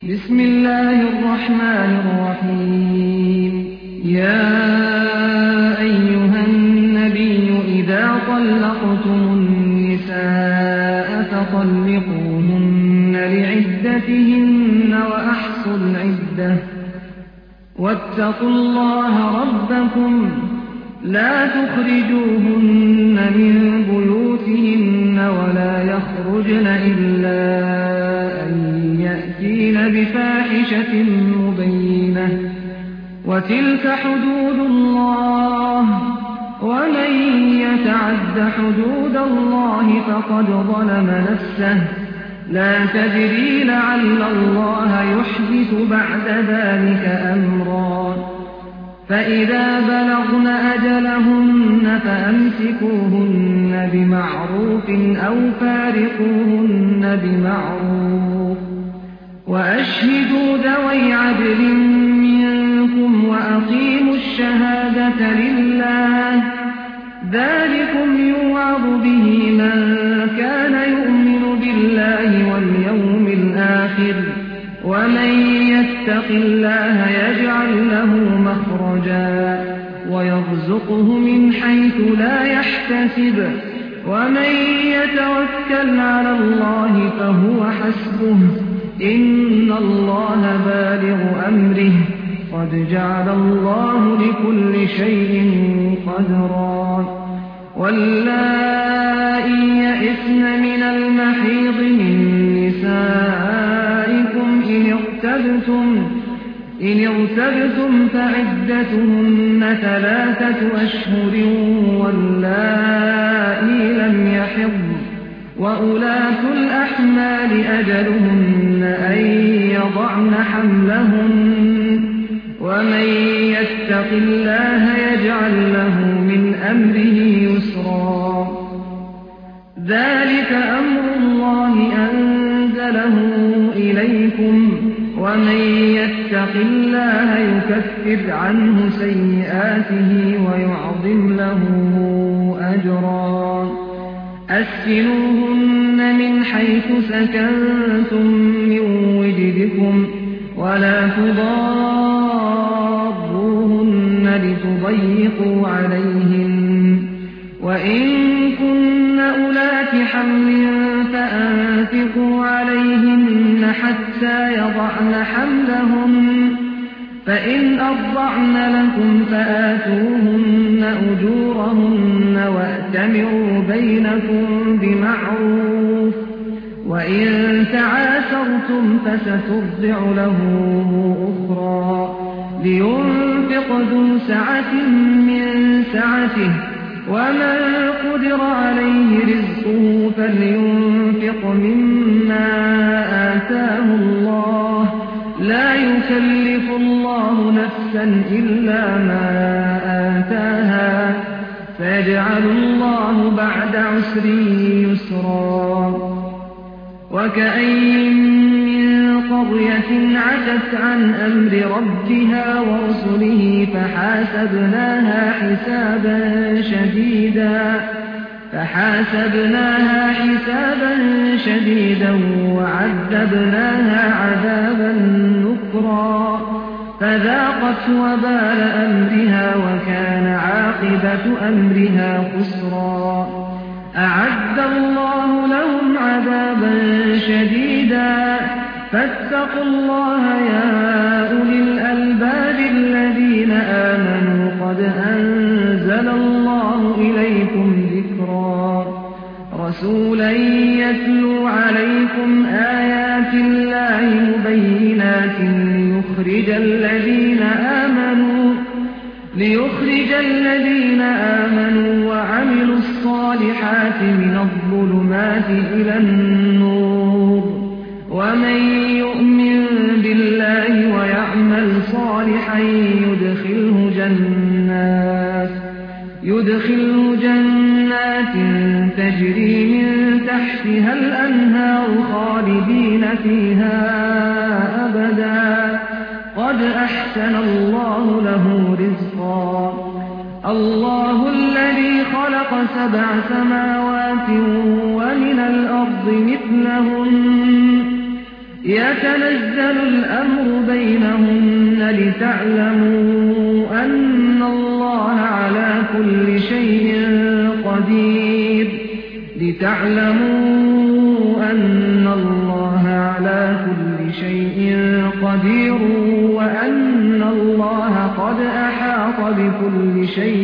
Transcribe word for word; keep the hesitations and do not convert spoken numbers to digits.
بسم الله الرحمن الرحيم يا أيها النبي إذا طلقتم النساء فطلقوهن لعدتهن وأحصوا العدة واتقوا الله ربكم لا تخرجوهن من بيوتهن ولا يخرجن إلا أن يأتين بفاحشة مبينة وتلك حدود الله ومن يتعد حدود الله فقد ظلم نفسه لا تدري لعل الله يحدث بعد ذلك أمرا فإذا بلغن أجلهن فأمسكوهن بمعروف أو فارقوهن بمعروف وأشهدوا ذوي عدل منكم وأقيموا الشهادة لله ذلكم يوعظ به من كان يؤمن بالله واليوم الآخر ومن يتق الله يجعل له مخرجا ويرزقه من حيث لا يحتسب ومن يتوكل على الله فهو حسبه إن الله بالغ أمره قد جعل الله لكل شيء قدرا واللائي يئسن من المحيض من نسائكم إن ارتبتم إن ارتبتم فعدتهن ثلاثة أشهر واللائي لم يحضن وأولاة الأحمال أجلهن أن يضعن حملهن ومن يتق الله يجعل له من أمره يسرا ذلك أمر الله أنزله إليكم ومن يتق الله يكفر عنه سيئاته ويعظم له أجرا أسكنوهن من حيث سكنتم من وجدكم ولا تضاروهن لتضيقوا عليهن وإن كن أولات حمل فأنفقوا عليهن حتى يضعن حملهن فإن أرضعن لكم فآتوهن أجورهن وأتمروا بينكم بمعروف وإن تعاسرتم فسترضع له أخرى لينفق ذو سعة من سعته ومن قدر عليه رزقه فلينفق مما آتاه الله لا يكلف الله نفسا إلا ما آتاها فيجعل الله بعد عسر يسرا وكأين من قرية عتت عن أمر ربها ورسله فحاسبناها حسابا شديدا فحاسبناها حسابا شديدا وعذبناها عذابا نكرا فذاقت وبال أمرها وكان عاقبة أمرها خسرا أعد الله لهم عذابا شديدا فاتقوا الله يا أولي الألباب الذين آمنوا قد أنزل الله إليكم ذكرا رسولا يتلو عليكم آيات الله مبينات ليخرج الذين آمنوا ليخرج الذين آمنوا وعملوا الصالحات من الظلمات إلى النور ومن يؤمن بالله ويعمل صالحا يدخله جنات يدخله جنات تجري من تحتها الأنهار خالدين فيها أبدا قد أحسن الله له رزقا الله الذي خلق سبع سماوات ومن الأرض مثلهن يتنزل الأمر بينهن لتعلموا أن الله على كل شيء قدير لتعلموا أن الله على كل شيء قدير وأن الله قد أحاط بكل شيء